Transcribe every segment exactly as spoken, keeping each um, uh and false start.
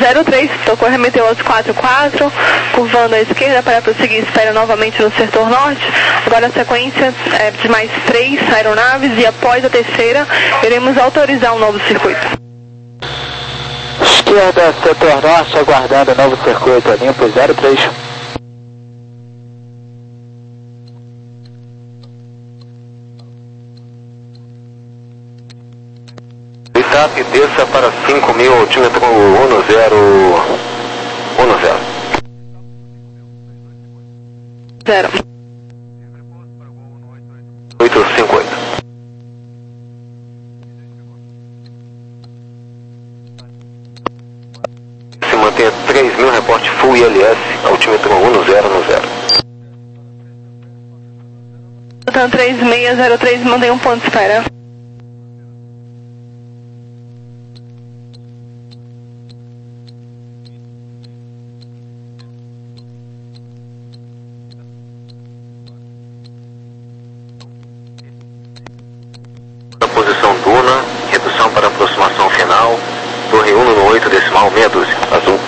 zero três, tocou remeteu quatro quatro, curvando à esquerda para prosseguir, espera novamente no setor norte. Agora a sequência é de mais três aeronaves e após a terceira, iremos autorizar um novo circuito. Esquerda, setor norte, aguardando novo circuito, limpo zero três. Itap, desça para cinco mil, altímetro um zero um zero. Zero. oito cinco oito. Se mantenha três mil, reporte full I L S, altímetro um zero um zero. Então três seis zero três, mandei um ponto de espera. Posição Duna, redução para aproximação final, torre um no oito decimal meia dúzia, azul.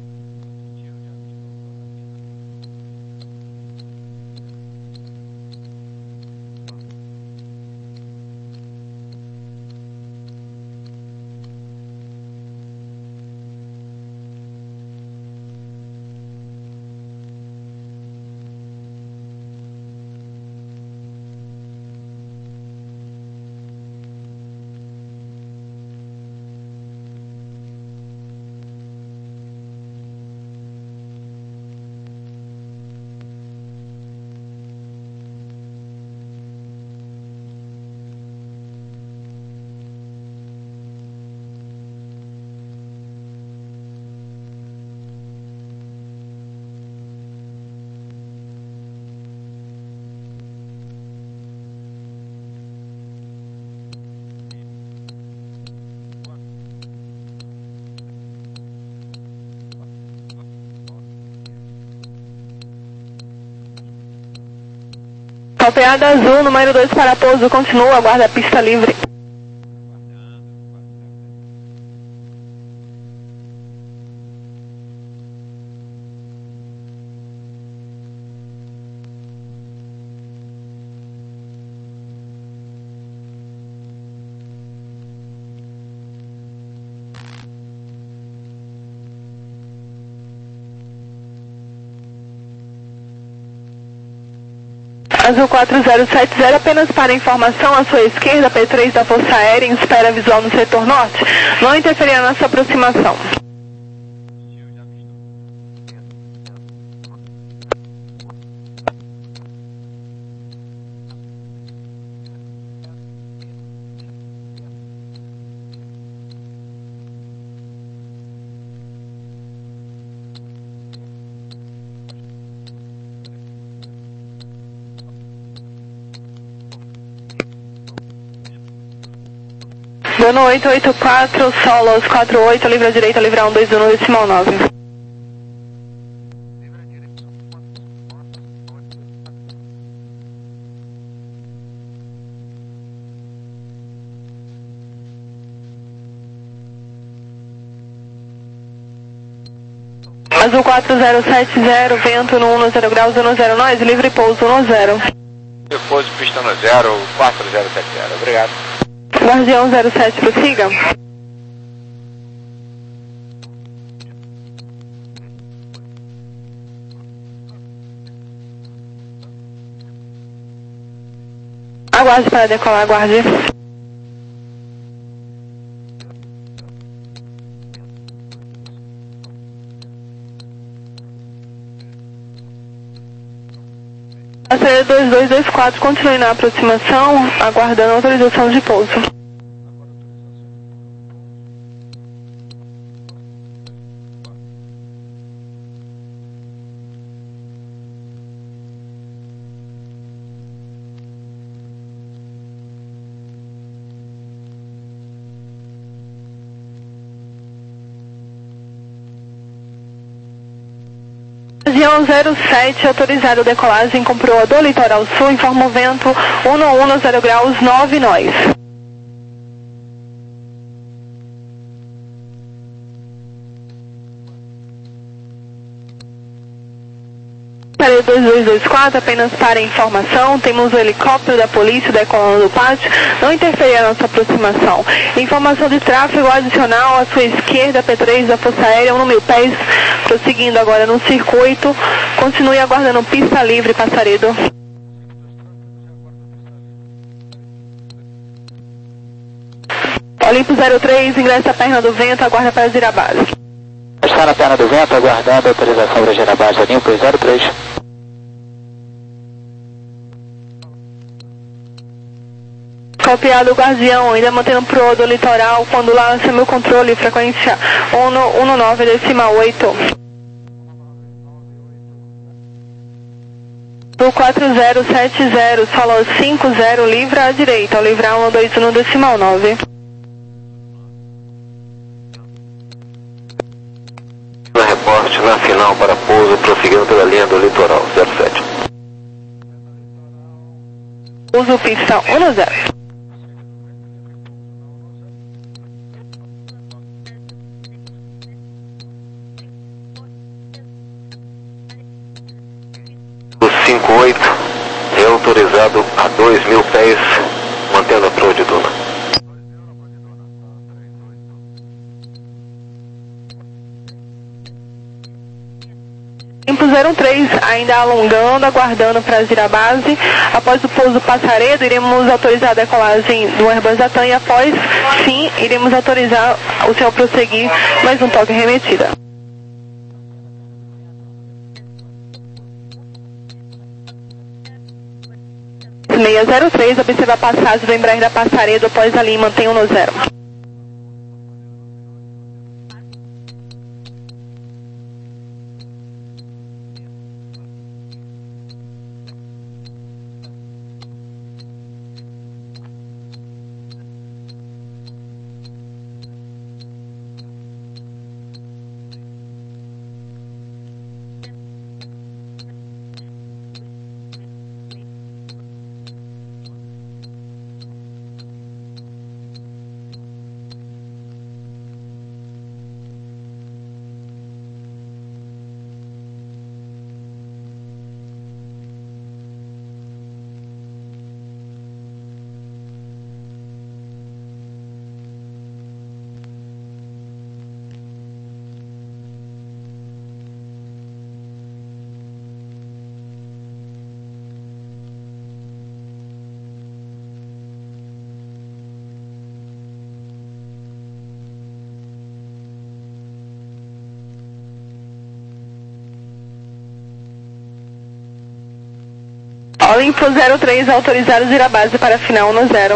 Calpeada azul, número dois para pouso, continua, aguarda a pista livre. Azul quatro zero sete zero, apenas para informação, à sua esquerda, P três da Força Aérea, em espera visual no setor norte, não interferir na nossa aproximação. Dano oito oito quatro, solos quatro oito, livre à direita, livre um dois um, decimal nove. Azul quatro zero sete zero, vento no um zero graus, um zero nós, livre pouso um zero. Depois pista no zero quatro zero sete zero, obrigado. Guardião zero sete, prossiga. Aguarde para decolar, aguarde. A C dois dois dois quatro, continue na aproximação, aguardando autorização de pouso. Região zero sete, autorizado decolagem com proa do litoral sul, informa o vento um um, zero graus, nove nós. Passaredo dois dois dois quatro, apenas para informação, temos o helicóptero da polícia decolando do pátio, não interferir a nossa aproximação. Informação de tráfego adicional à sua esquerda, P três da Força Aérea, um mil pés, prosseguindo agora no circuito, continue aguardando pista livre, Passaredo. Olimpo zero três, ingressa a perna do vento, aguarda para girar a base. Está na perna do vento, aguardando a autorização para girar a base, Olimpo zero três. Copiado o Guardião, ainda mantendo pro do litoral, quando lança meu controle, frequência um nove decimal oito. Do quatro zero sete zero, solo cinco zero, livra à direita, ao livrar um dois um decimal nove. Na reporte, na final para pouso, prosseguindo pela linha do litoral, zero sete. Uso pista um zero. cinco oito é autorizado a dois mil pés, mantendo a proa de Duna. Tempo zero três, ainda alongando, aguardando para girar a base. Após o pouso Passaredo, iremos autorizar a decolagem do Airbus Latam e após, sim, iremos autorizar o senhor prosseguir mais um toque remetida. seis zero três, observa a passagem do Embraer da Passaredo após ali, mantenha no zero. Olimpo zero três, autorizado girar a base para final no zero.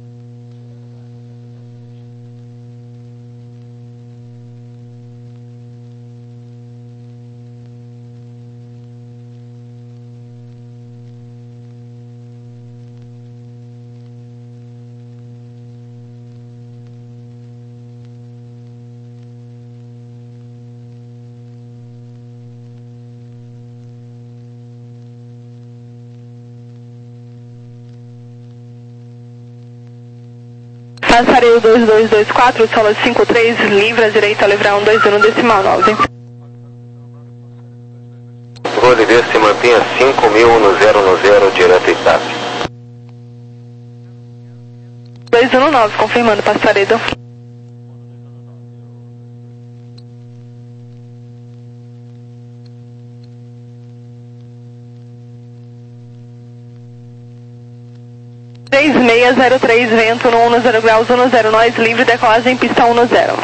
Passaredo dois dois dois quatro, solo cinco três, livre à direita, livrar um dois um decimal nove. Controle V se mantenha cinco mil no zero no zero, direto e TAP. dois um nove, confirmando Passaredo. três seis zero três, vento no um zero graus, um zero, nós livre, decolagem pista um zero.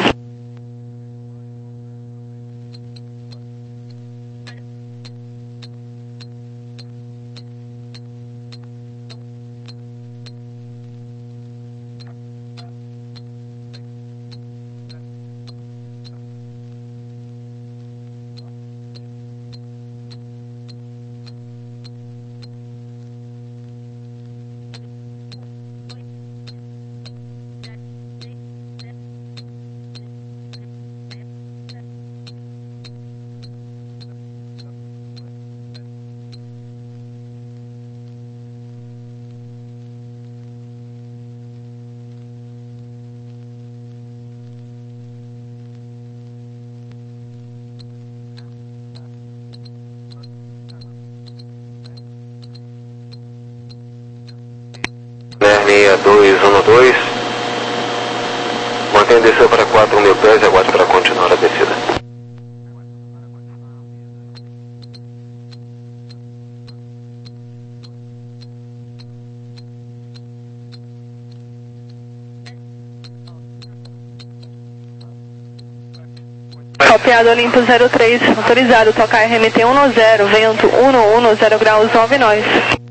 seis dois um dois. Mantenha a descida para quatro mil pés e aguarde para continuar a descida. Copiado Olimpo zero três, autorizado, tocar R M T um zero, vento um um zero graus, nove nós.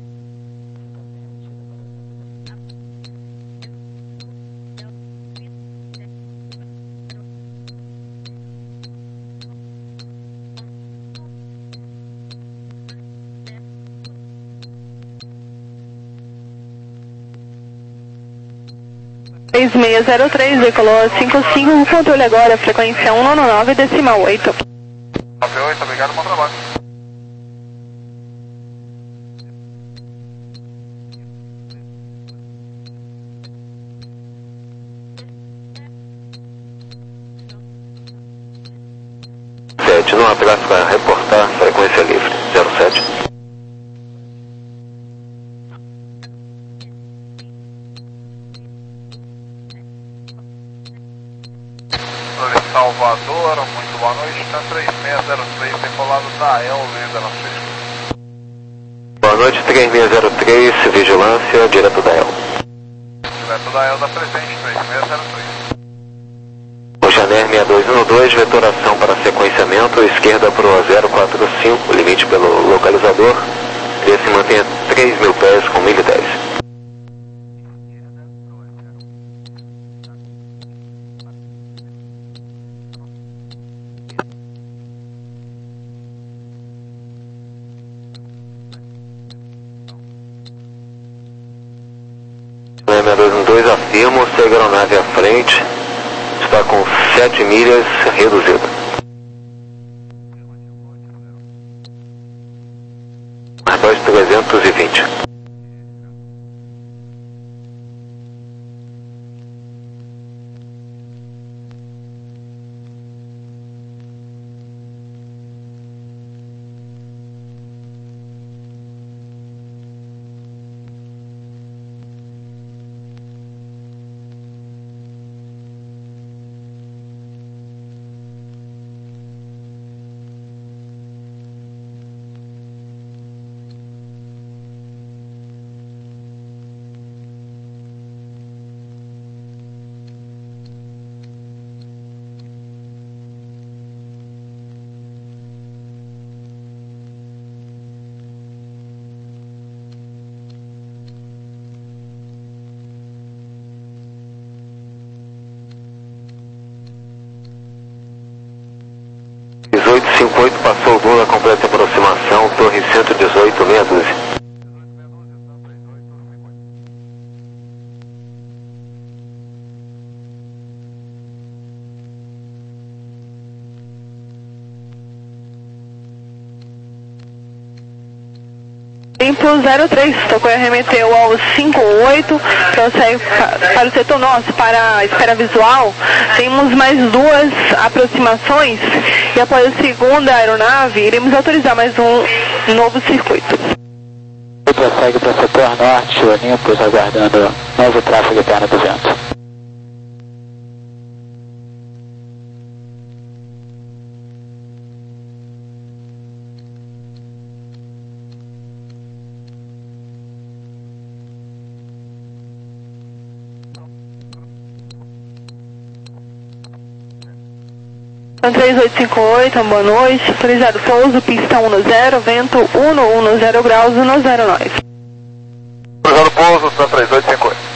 três seis zero três, decolou cinco cinco, controle agora, frequência um nove nove, decimal oito. nove oito, obrigado, bom trabalho. sete, no abraço para reportar, frequência livre, zero sete. Salvador, muito boa noite, está três seis zero três, decolado da El, Lenda na Francisco. Boa noite, três seis zero três, vigilância, direto da El. Direto da El da presente, três seis zero três. Oceaner seis dois um dois, vetoração para sequenciamento, esquerda para o zero quatro cinco, limite pelo localizador, e se mantenha três mil pés com mil e dez. seis dois um dois, afirmo, segue a aeronave à frente, está com sete milhas reduzida. Airbus trezentos e vinte. dezoito cinquenta e oito, passou o Duna, completa a aproximação, torre cento e dezoito, meia dúzia. Olimpo zero três, tocou R M T ao cinco oito, prossegue para o setor nosso, para a espera visual. Temos mais duas aproximações e após a segunda aeronave, iremos autorizar mais um novo circuito. Prossegue para o setor norte, Olympus, aguardando novo tráfego perna do vento. três oito cinco oito, boa noite, autorizado pouso, pista um zero, vento um zero graus, um zero nós. Autorizado pouso, da três oito cinco oito.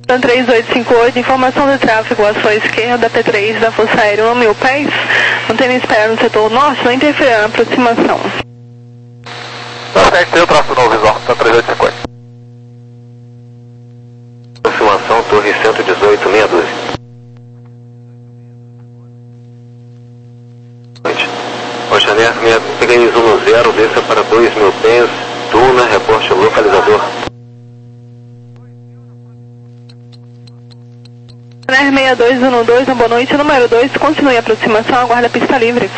três oito cinco oito, informação de tráfego à sua esquerda, P três da Força Aérea, um mil pés, mantendo espera no setor norte, não interferirá na aproximação. Tá certo, tem o traço novo visual, tá três oito cinco oito. Aproximação, torre cento e dezoito, meia dúzia. Oceaner seis três um zero, desça para dois mil pés, Duna, reporte localizador. Oceaner seis dois um dois, boa noite, número dois, continue a aproximação, aguarda a pista livre.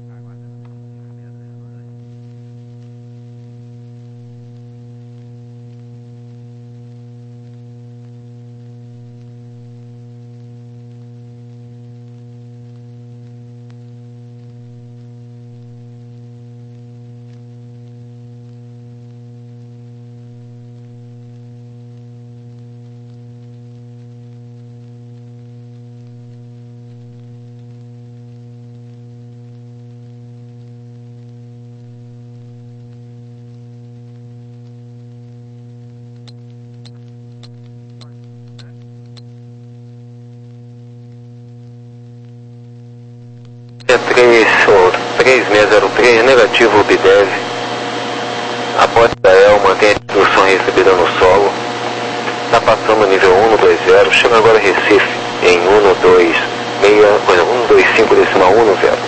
três seis zero três, negativo, Bidev. Após da E L, mantém a instrução recebida no solo. Está passando nível um dois zero, chega agora a Recife em um dois seis, um dois cinco decimal um zero.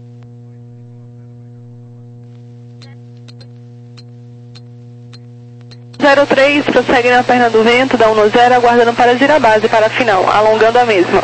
zero três, prossegue na perna do vento, da um zero, aguardando para girar a base para a final, alongando a mesma.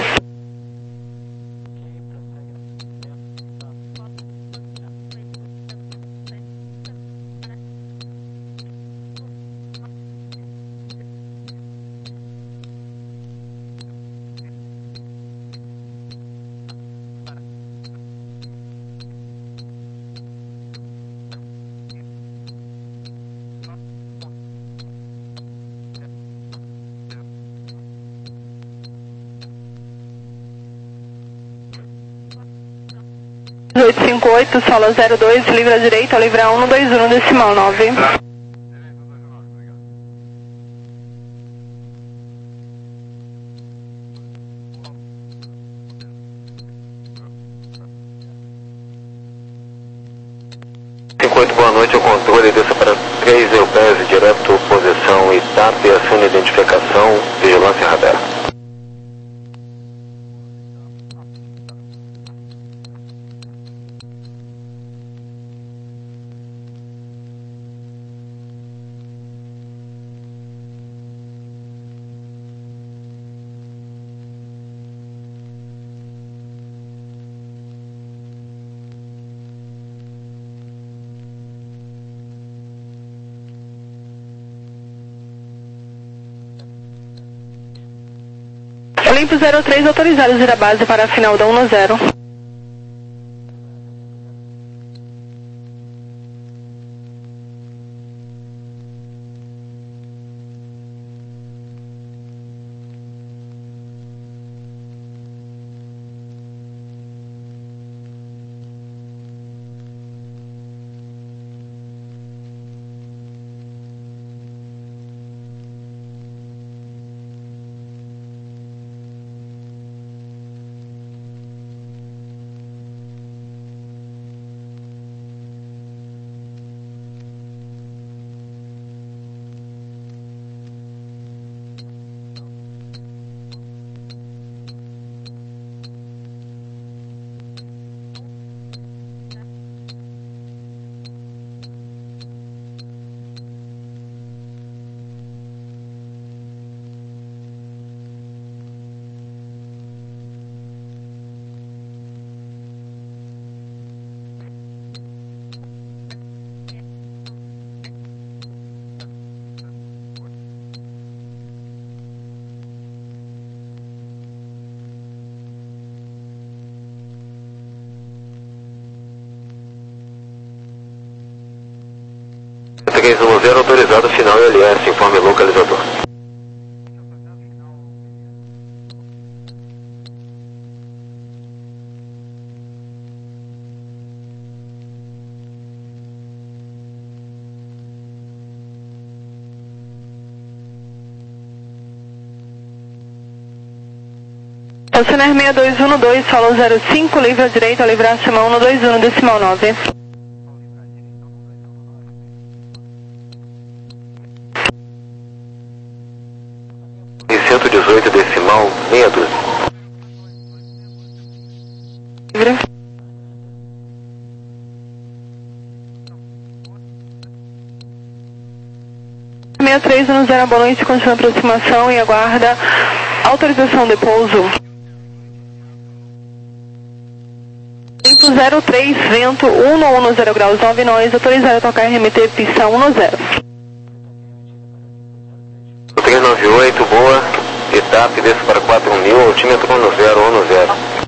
oito cinco oito, solo zero dois, livre à direita, livre a um dois um, decimal nove. cinco oito, boa noite, o controle desça para três mil pés, direto, posição Itap, acione identificação, vigilância radar. Olimpo zero três, autorizado a girar a base para a final da um zero. três um zero, autorizado final L S, informe localizador. Oceaner seis dois um dois, follow zero cinco, livre à direita, livre acima um dois um, decimal nove. E cento e dezoito, decimal meia dúzia. Livre. seis três um zero, ambulância continua a aproximação e aguarda autorização de pouso. Tempo zero três, vento um um zero graus nove nós, autorizado a tocar R M T pista um zero. três nove oito, boa, etapa, desce para quatro mil, altímetro um zero um zero.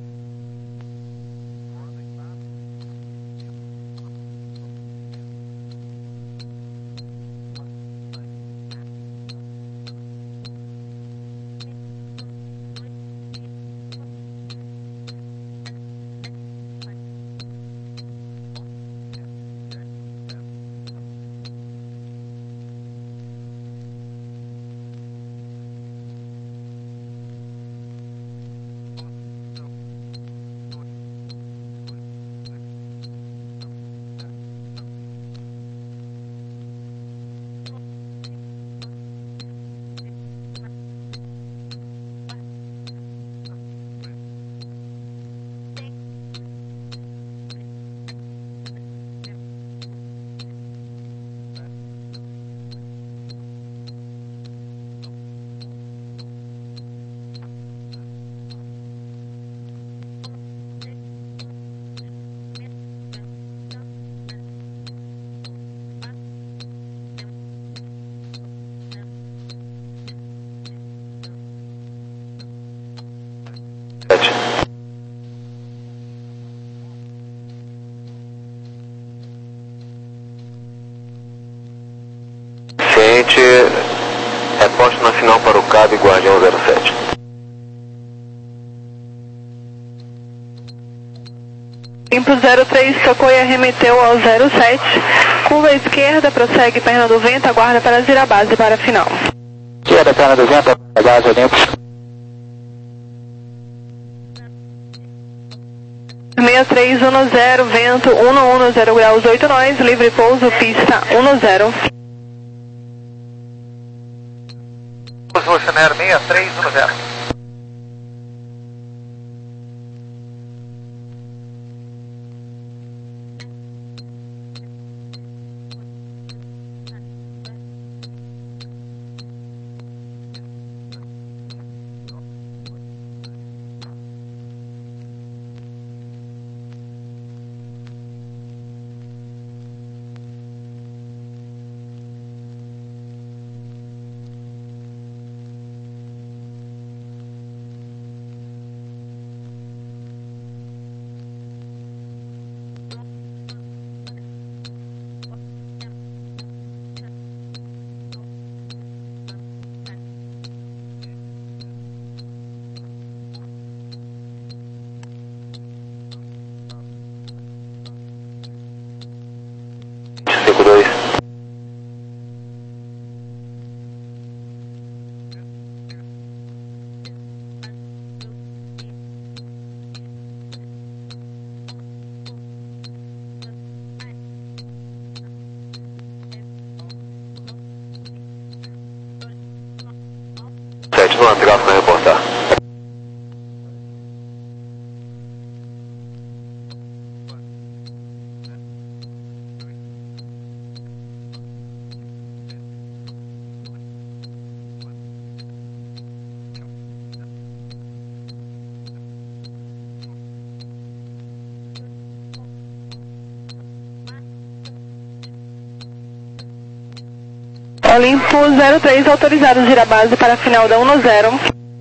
Reposte na final para o Cabo e Guardião zero sete. Tempo zero três, tocou e arremeteu ao zero sete. Curva esquerda, prossegue perna do vento, aguarda para girar a base para a final. Esquerda, perna do vento, a base limpo. seis três um zero, vento um um zero graus oito nós, livre pouso, pista um zero. Oceaner seis três um zero. cinco dois. sete no tráfego para reportar. Olimpo zero três, autorizado girar base para a final da um zero.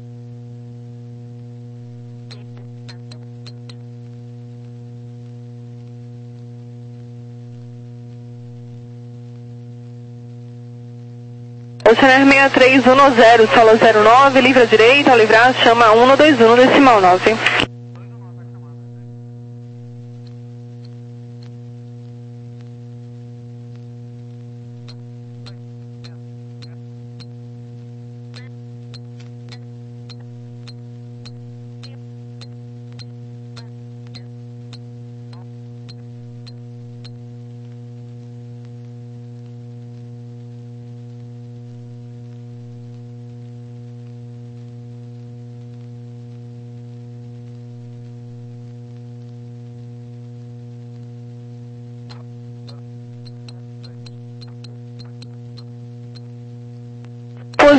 Oceaner seis três um zero, solo zero nove, livre à direita, ao livrar, chama um dois um, decimal nove.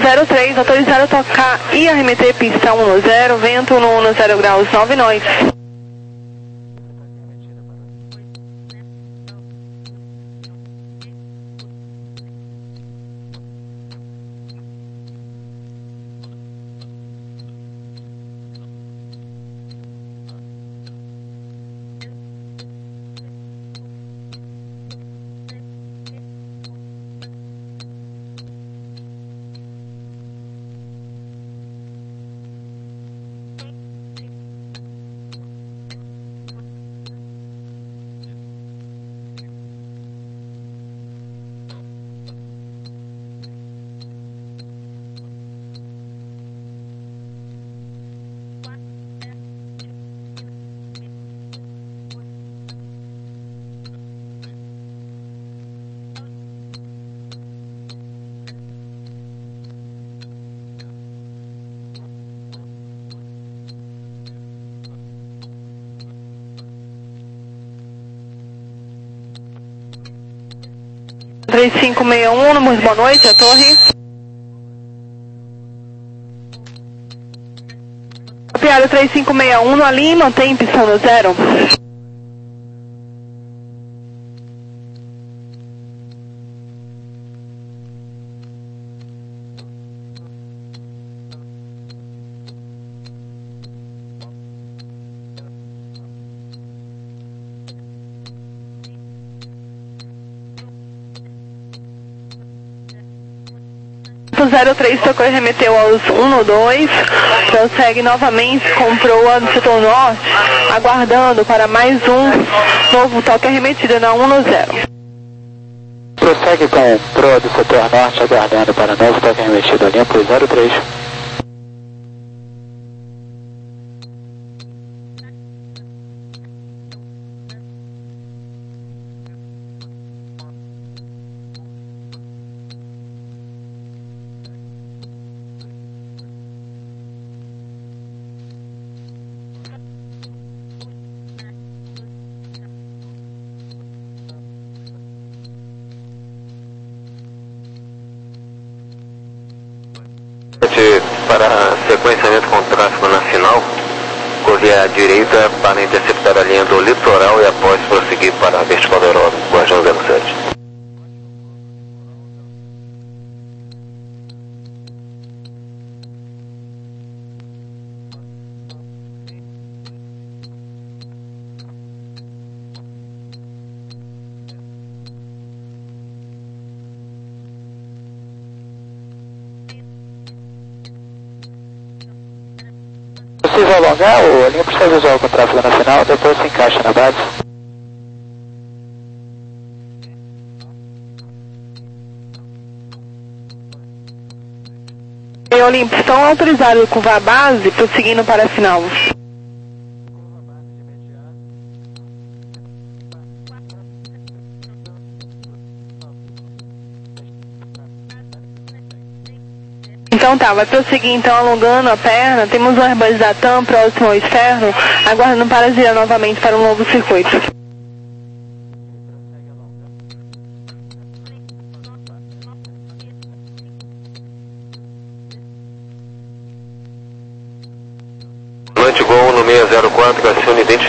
zero três, autorizado a tocar e arremeter pista um no zero, vento no um no zero graus, nove nós. três cinco seis um, números, boa noite, a torre. Copiado três cinco seis um, no Lima, mantém pista no zero. zero três tocou e remeteu aos um no dois, prossegue novamente com proa do setor norte, aguardando para mais um novo toque arremetido na um no zero. Prossegue com proa do setor norte, aguardando para novo toque arremetido limpo zero três. Para sequenciamento com tráfego na final, correr à direita para interceptar a linha do litoral e após prosseguir para a vertical da Europa, Guardião zero sete. Possível alongar, ou a linha precisa visual com tráfego na final, depois se encaixa na base. E Olímpio, estão autorizados a curvar a base, prosseguindo para a final. Então tá, vai prosseguir então alongando a perna, temos um Airbus da TAM próximo ao externo, aguardando para girar novamente para um novo circuito. Noite Gol no seis zero quatro, acione identificado.